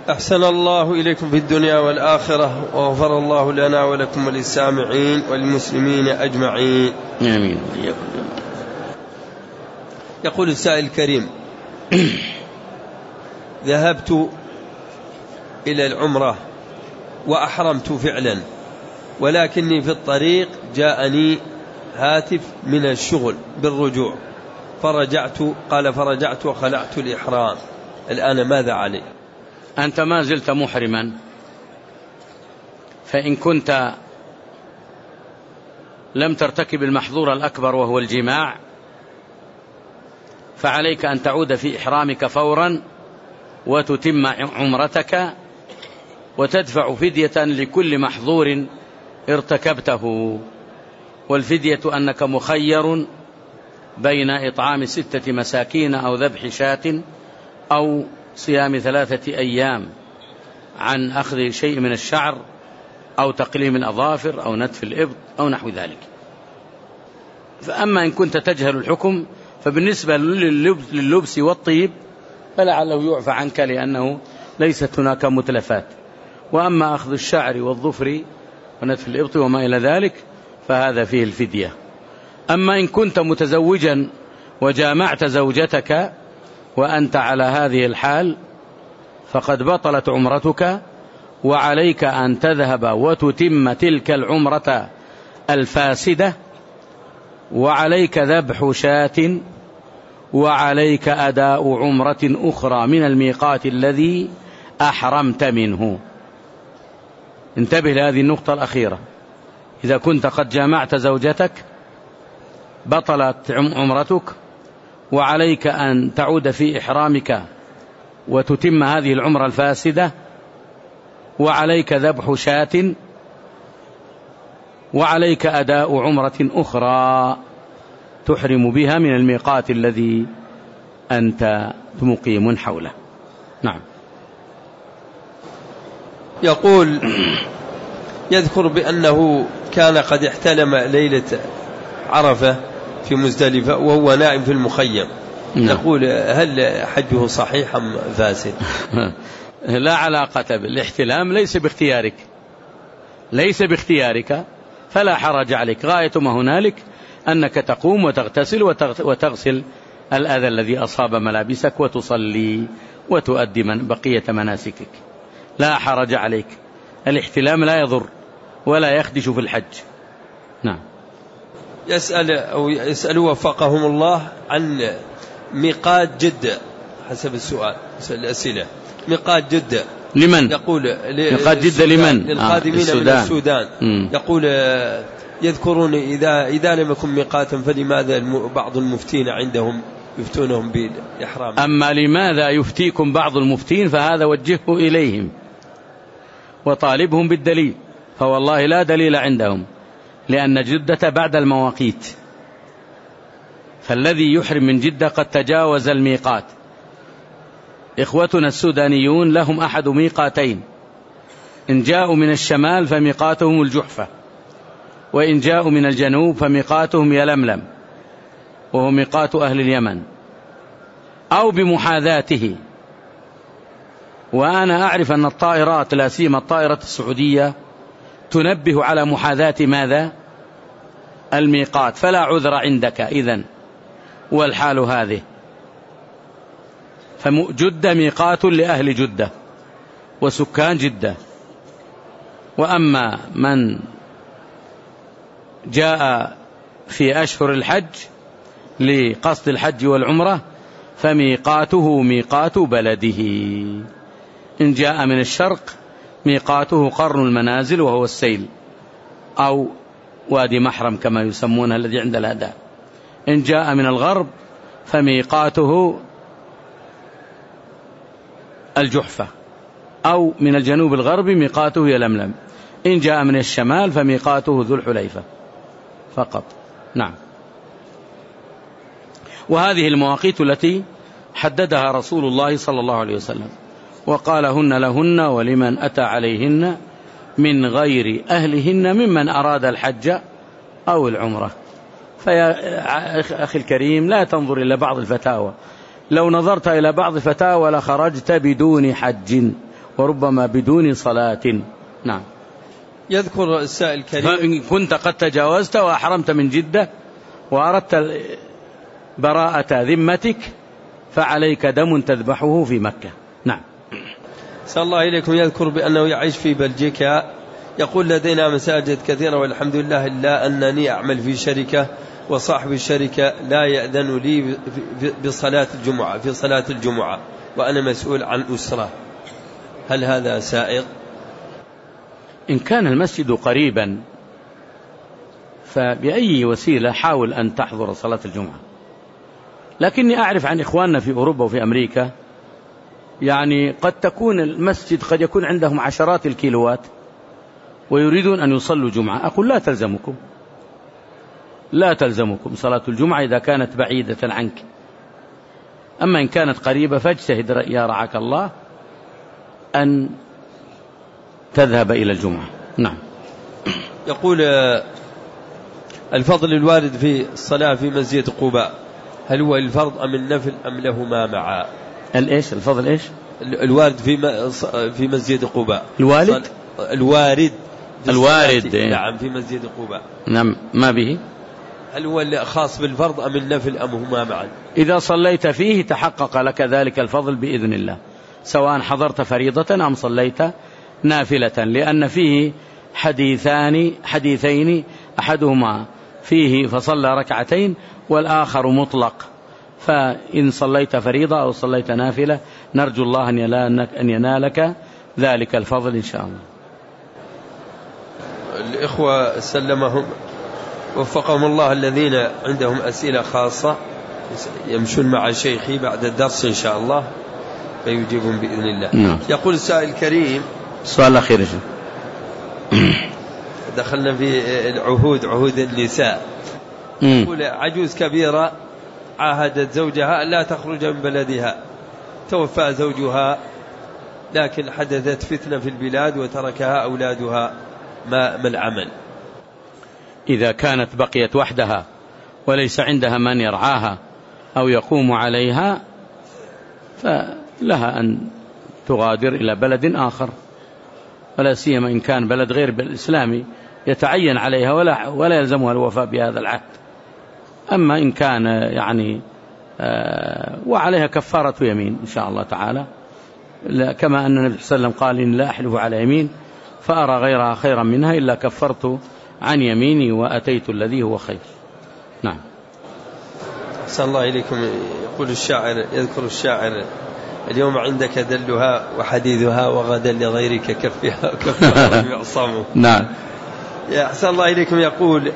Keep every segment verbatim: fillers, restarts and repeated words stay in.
أحسن الله إليكم في الدنيا والآخرة، وغفر الله لنا ولكم وللسامعين والمسلمين أجمعين، آمين. يقول السائل الكريم: ذهبت إلى العمرة وأحرمت فعلا، ولكني في الطريق جاءني هاتف من الشغل بالرجوع فرجعت، قال فرجعت وخلعت الإحرام، الآن ماذا علي؟ أنت ما زلت محرما، فإن كنت لم ترتكب المحظور الأكبر وهو الجماع فعليك أن تعود في إحرامك فورا وتتم عمرتك وتدفع فدية لكل محظور ارتكبته، والفدية أنك مخير بين إطعام ستة مساكين أو ذبح شاة أو صيام ثلاثة أيام عن أخذ شيء من الشعر أو تقليم الأظافر أو نتف الإبط أو نحو ذلك. فأما إن كنت تجهل الحكم فبالنسبة لللبس والطيب فلعله يعفى عنك لأنه ليست هناك متلفات، وأما أخذ الشعر والظفر ونتف الإبط وما إلى ذلك فهذا فيه الفدية. أما إن كنت متزوجا وجامعت زوجتك وأنت على هذه الحال فقد بطلت عمرتك، وعليك أن تذهب وتتم تلك العمرة الفاسدة، وعليك ذبح شاة، وعليك أداء عمرة أخرى من الميقات الذي أحرمت منه. انتبه لهذه النقطة الأخيرة: إذا كنت قد جامعت زوجتك بطلت عمرتك، وعليك أن تعود في إحرامك وتتم هذه العمرة الفاسدة، وعليك ذبح شاة، وعليك أداء عمرة أخرى تحرم بها من الميقات الذي أنت مقيم حوله. نعم. يقول: يذكر بأنه كان قد احتلم ليلة عرفة في مزدلفة وهو نائم في المخيم. نعم. يقول: هل حجه صحيح أم فاسد؟ لا علاقة بالاحتلام، ليس باختيارك، ليس باختيارك، فلا حرج عليك. غاية ما هنالك أنك تقوم وتغتسل وتغسل الأذى الذي أصاب ملابسك وتصلي وتؤدي من بقية مناسكك، لا حرج عليك. الاحتلام لا يضر ولا يخدش في الحج. نعم. يسأل أو يسأل وفقهم الله عن ميقات جدة حسب السؤال، الأسئلة. ميقات جدة لمن؟ يقول ميقات جدة لمن؟ للقادمين آه من السودان. مم. يقول: يذكرون إذا إذا لم يكن ميقاتا فلماذا بعض المفتين عندهم يفتونهم بالإحرام؟ أما لماذا يفتيكم بعض المفتين فهذا وجهه إليهم وطالبهم بالدليل، فوالله لا دليل عندهم، لأن جدة بعد المواقيت، فالذي يحرم من جدة قد تجاوز الميقات. إخوتنا السودانيون لهم أحد ميقاتين: إن جاءوا من الشمال فميقاتهم الجحفة، وإن جاءوا من الجنوب فميقاتهم يلملم وهو ميقات أهل اليمن، أو بمحاذاته. وأنا أعرف أن الطائرات لا سيما الطائرة السعودية تنبه على محاذاة ماذا؟ الميقات، فلا عذر عندك إذن، والحال هذه. فجدة ميقات لأهل جدة وسكان جدة. وأما من جاء في أشهر الحج لقصد الحج والعمرة فميقاته ميقات بلده. إن جاء من الشرق ميقاته قرن المنازل وهو السيل أو وادي محرم كما يسمونه الذي عند الأداء. إن جاء من الغرب فميقاته الجحفة، أو من الجنوب الغربي ميقاته يلملم. إن جاء من الشمال فميقاته ذو الحليفة فقط. نعم. وهذه المواقيت التي حددها رسول الله صلى الله عليه وسلم وقال: هن لهن ولمن أتى عليهن من غير أهلهن ممن أراد الحج أو العمرة. فيا أخي الكريم لا تنظر إلى بعض الفتاوى، لو نظرت إلى بعض الفتاوى لخرجت بدون حج وربما بدون صلاة. نعم. يذكر السائل الكريم فإن كنت قد تجاوزت وأحرمت من جدة وأردت براءة ذمتك فعليك دم تذبحه في مكة. نعم. صلى الله إليكم. يذكر بأنه يعيش في بلجيكا، يقول لدينا مساجد كثيرة والحمد لله، إلا أنني أعمل في شركة وصاحب الشركة لا يأذن لي بصلاة الجمعة في صلاة الجمعة وأنا مسؤول عن أسرة، هل هذا سائغ؟ إن كان المسجد قريبا فبأي وسيلة حاول أن تحضر صلاة الجمعة. لكني أعرف عن إخواننا في أوروبا وفي أمريكا يعني قد تكون المسجد قد يكون عندهم عشرات الكيلوات ويريدون أن يصلوا جمعة. أقول لا تلزمكم لا تلزمكم صلاة الجمعة إذا كانت بعيدة عنك، أما إن كانت قريبة فاجتهد يا رعاك الله أن تذهب إلى الجمعة. نعم. يقول الفضل الوارد في الصلاة في مسجد قباء هل هو الفرض أم النفل أم لهما معا؟ الإيش الفضل إيش الوارد في في مسجد قباء؟ الوارد الوارد الوارد نعم في مسجد قباء. نعم. ما به؟ هل هو خاص بالفرض أم النفل أم هما معا؟ إذا صليت فيه تحقق لك ذلك الفضل بإذن الله، سواء حضرت فريضة أم صليت نافلة، لأن فيه حديثان حديثين أحدهما فيه فصلى ركعتين والآخر مطلق، فإن صليت فريضة أو صليت نافلة نرجو الله أن ينالك ذلك الفضل إن شاء الله. الإخوة سلمهم وفقهم الله الذين عندهم أسئلة خاصة يمشون مع شيخي بعد الدرس إن شاء الله فيجيبهم بإذن الله. نعم. يقول السائل الكريم سؤال أخير. دخلنا في العهود عهود النساء. يقول عجوز كبيرة عاهدت زوجها لا تخرج من بلدها، توفى زوجها لكن حدثت فتنة في البلاد وتركها أولادها، ما ما العمل؟ إذا كانت بقيت وحدها وليس عندها من يرعاها أو يقوم عليها فلها أن تغادر إلى بلد آخر، ولا سيما إن كان بلد غير الإسلامي يتعين عليها ولا ولا يلزمها الوفاء بهذا العهد. أما إن كان يعني آه وعليها كفارة يمين إن شاء الله تعالى، كما أن النبي صلى الله عليه وسلم قال إن لا أحلف على يمين فأرى غيرها خيرا منها إلا كفرت عن يميني وأتيت الذي هو خير. نعم. صلى الله إليكم. يقول الشاعر يذكر الشاعر اليوم عندك دلها وحديثها وغدا لغيرك كفها كفها يعصمه. نعم. يا أحسن الله إليكم. يقول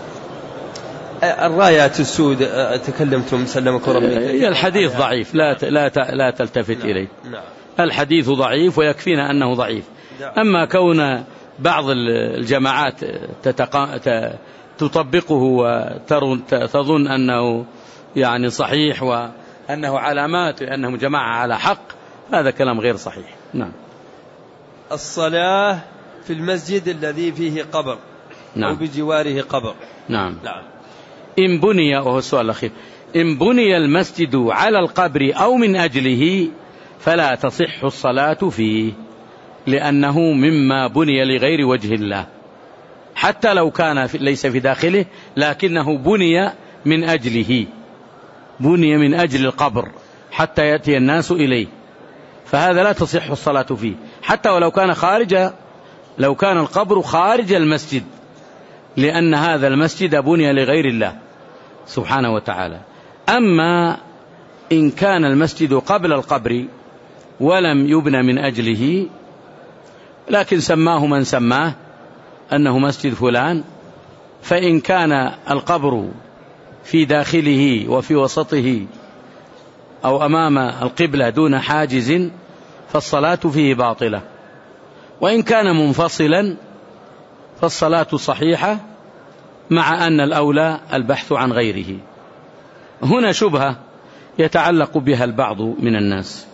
الرايات السود تكلمتم سلمكم ربي. هي الحديث ضعيف لا لا لا تلتفت نعم. إليه. نعم. الحديث ضعيف ويكفينا أنه ضعيف. نعم. أما كون بعض الجماعات تتقا... تطبقه وتظن أنه يعني صحيح وأنه علامات أنهم جماعة على حق، هذا كلام غير صحيح. نعم. الصلاة في المسجد الذي فيه قبر. نعم. أو بجواره قبر. نعم. نعم. إن بني، وهو السؤال الأخير، إن بني المسجد على القبر أو من أجله فلا تصح الصلاة فيه، لأنه مما بني لغير وجه الله، حتى لو كان ليس في داخله لكنه بني من أجله، بني من أجل القبر حتى يأتي الناس إليه، فهذا لا تصح الصلاة فيه حتى ولو كان خارج، لو كان القبر خارج المسجد، لأن هذا المسجد بني لغير الله سبحانه وتعالى. أما إن كان المسجد قبل القبر ولم يبنى من أجله لكن سماه من سماه أنه مسجد فلان، فإن كان القبر في داخله وفي وسطه أو أمام القبلة دون حاجز فالصلاة فيه باطلة، وإن كان منفصلا فالصلاة صحيحة، مع أن الأولى البحث عن غيره. هنا شبهة يتعلق بها البعض من الناس،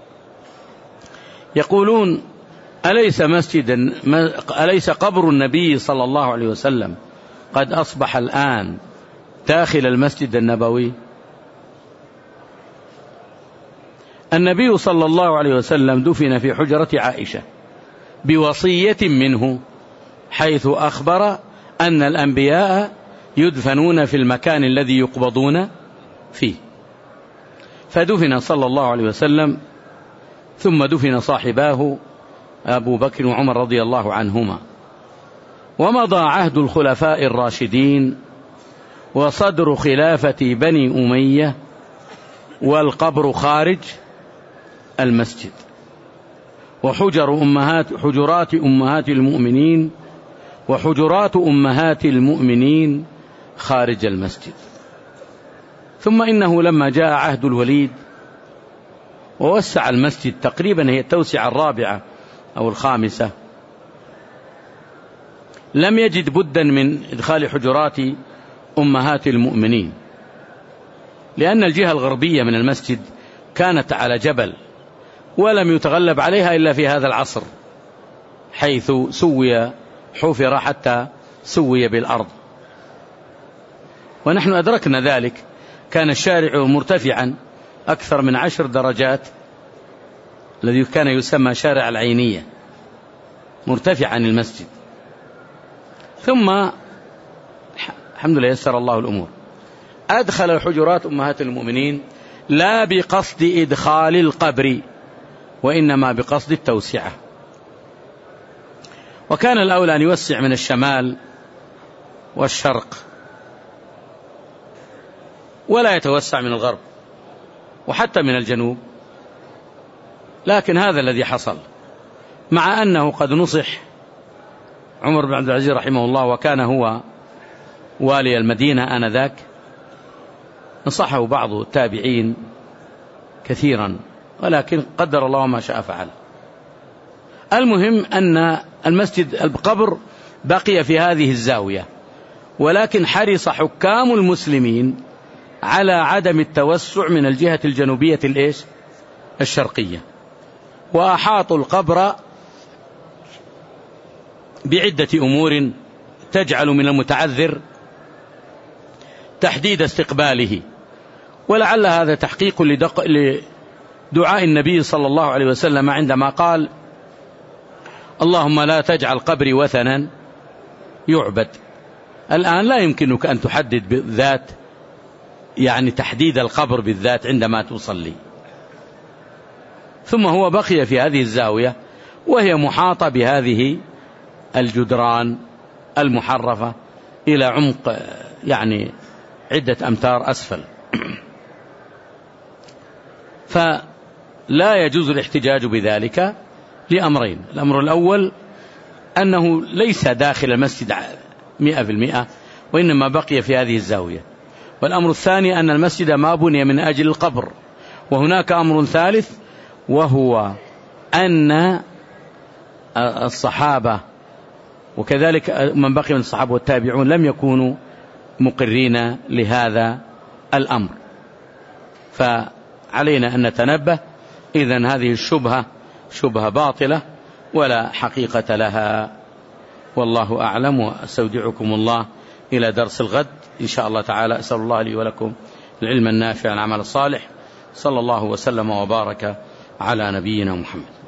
يقولون أليس مسجد أليس قبر النبي صلى الله عليه وسلم قد أصبح الآن داخل المسجد النبوي؟ النبي صلى الله عليه وسلم دفن في حجرة عائشة بوصية منه، حيث أخبر أن الأنبياء يدفنون في المكان الذي يقبضون فيه، فدفن صلى الله عليه وسلم، ثم دفن صاحباه أبو بكر وعمر رضي الله عنهما. ومضى عهد الخلفاء الراشدين وصدر خلافة بني أمية، والقبر خارج المسجد، وحجر أمهات حجرات أمهات المؤمنين وحجرات أمهات المؤمنين خارج المسجد. ثم إنه لما جاء عهد الوليد ووسع المسجد، تقريبا هي التوسعة الرابعة أو الخامسة، لم يجد بدا من إدخال حجرات أمهات المؤمنين، لأن الجهة الغربية من المسجد كانت على جبل، ولم يتغلب عليها إلا في هذا العصر، حيث سوي حفر حتى سوي بالأرض. ونحن أدركنا ذلك، كان الشارع مرتفعا أكثر من عشر درجات، الذي كان يسمى شارع العينية، مرتفع عن المسجد. ثم الحمد لله يسر الله الأمور، أدخل الحجرات أمهات المؤمنين لا بقصد إدخال القبر، وإنما بقصد التوسعة، وكان الأولى أن يوسع من الشمال والشرق، ولا يتوسع من الغرب وحتى من الجنوب. لكن هذا الذي حصل، مع أنه قد نصح عمر بن عبد العزيز رحمه الله، وكان هو والي المدينة آنذاك، نصحه بعض التابعين كثيرا، ولكن قدر الله ما شاء فعل. المهم أن المسجد القبر بقي في هذه الزاوية، ولكن حرص حكام المسلمين على عدم التوسع من الجهة الجنوبية الإيش الشرقية، وأحاطوا القبر بعدة أمور تجعل من المتعذر تحديد استقباله، ولعل هذا تحقيق لدعاء النبي صلى الله عليه وسلم عندما قال: اللهم لا تجعل قبري وثنا يعبد. الآن لا يمكنك أن تحدد بالذات، يعني تحديد القبر بالذات عندما تصلي. ثم هو بقي في هذه الزاوية، وهي محاطة بهذه الجدران المحرفة إلى عمق يعني عدة أمتار أسفل. فلا يجوز الاحتجاج بذلك لأمرين: الأمر الأول أنه ليس داخل المسجد مئة بالمئة، وإنما بقي في هذه الزاوية. والأمر الثاني أن المسجد ما بني من أجل القبر. وهناك أمر ثالث، وهو أن الصحابة وكذلك من بقي من الصحابة والتابعون لم يكونوا مقرين لهذا الأمر، فعلينا أن نتنبه. إذن هذه الشبهة شبهة باطلة ولا حقيقة لها، والله أعلم. وأستودعكم الله إلى درس الغد إن شاء الله تعالى. أسأل الله لي ولكم العلم النافع والعمل الصالح. صلى الله وسلم وبارك على نبينا محمد.